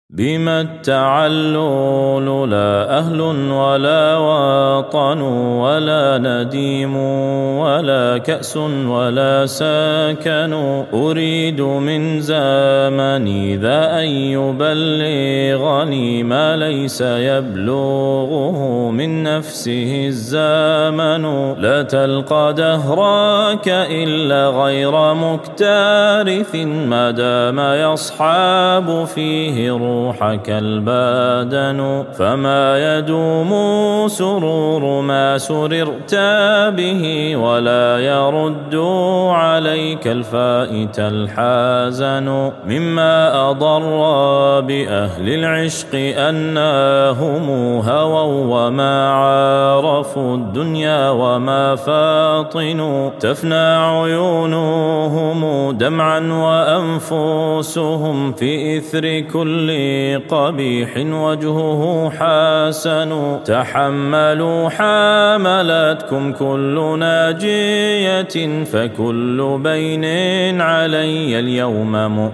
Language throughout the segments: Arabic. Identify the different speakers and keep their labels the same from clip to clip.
Speaker 1: بما التعلل لا أهل ولا وطن ولا نديم ولا كأس ولا سكن أريد من زمني ذا أن يبلغني ما ليس يبلغه من نفسه الزمن لا تلقى دهرك إلا غير مكترث ما دام يصحاب فيه روحك البدن فما يدوم سرور ما سررت به ولا يرد عليك الفائت الحزن مما أضر بأهل العشق أنهم هووا وما عرفوا الدنيا وما فاطنوا تفنى عيونهم دمعا وأنفسهم في إثر كل قبيح وجهه حسن تحملوا حملتكم كل ناجية فكل بين علي اليوم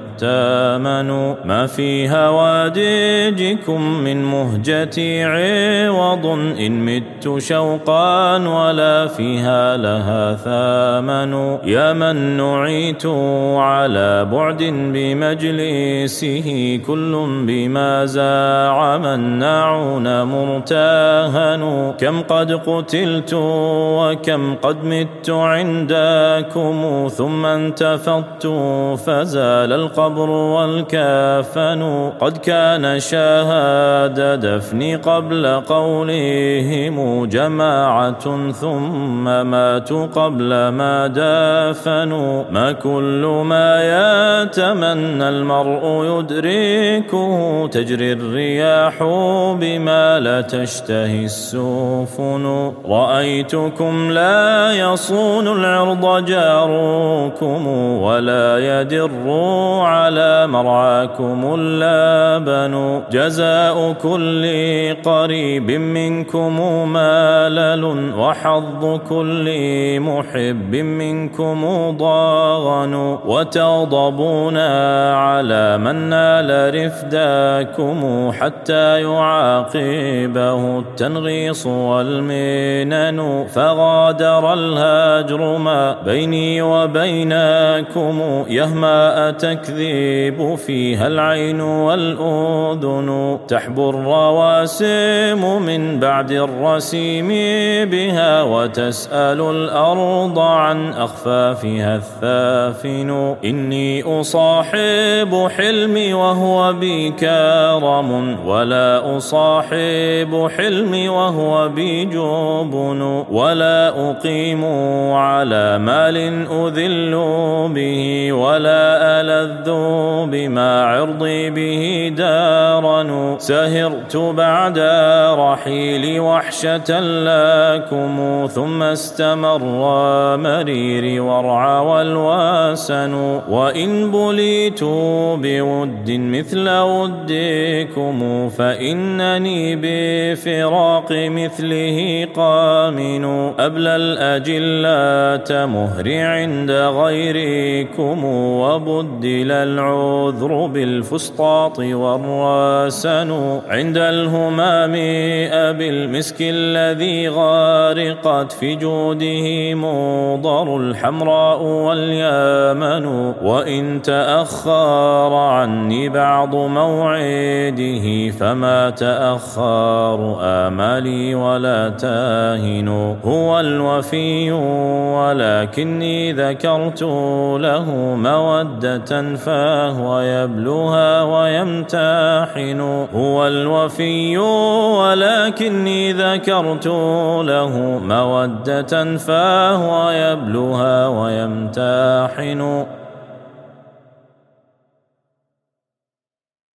Speaker 1: مؤتمن ما في هوادجكم من مهجتي عوض إن مت شوقا ولا فيها لها ثمن يا من نعيت على بعد بمجلسه كل بما زاع مناعون مرتهن كم قد قتلت وكم قد مت عندكم ثم انتفضت فزال القبر والكفن قد كان شهاد دفني قبل قولهم جماعة ثم ماتوا قبل ما دفنوا ما كل ما يتمنى المرء يدركه تجري الرياح بما لا تشتهي السفن رأيتكم لا يصون العرض جاركم ولا يدر على مرعاكم اللبن جزاء كل قريب منكم مالل وحظ كل محب منكم ضاغن وتغضبون على من نال رفداكم حتى يعاقبه التنغيص والمنن فغادر الهجر ما بيني وبينكم يهما تكذيب فيها العين والأذن تحبو الرواسم من بعد الرسيم بها وتسأل الأرض عن أخفافها الثافن إني أصاحب حلمي وهو بي كرم ولا أصاحب حلمي وهو بي جبن ولا أقيم على مال أذل به ولا ألذ بما عرضي به دارن سهرت بعد رحيلي وحشة لكم ثم استمر مريري ورع والواسن وإن بليت بود مثل ودكم فإنني بفراق مثله قامن أبلى الأجلة مهري عند غيركم وبدل العذر بالفسطاط والراسن عند الهمام أبي المسك الذي غارقت في جوده مضر الحمراء واليمن وإن تأخر عني بعض موعده فما تأخر آمالي ولا تاهن هو الوفي ولكني ذكرت له مودة فهو يبلها ويمتحن هو الوفي ولكني ذكرت له مودة فهو يبلها ويمتحن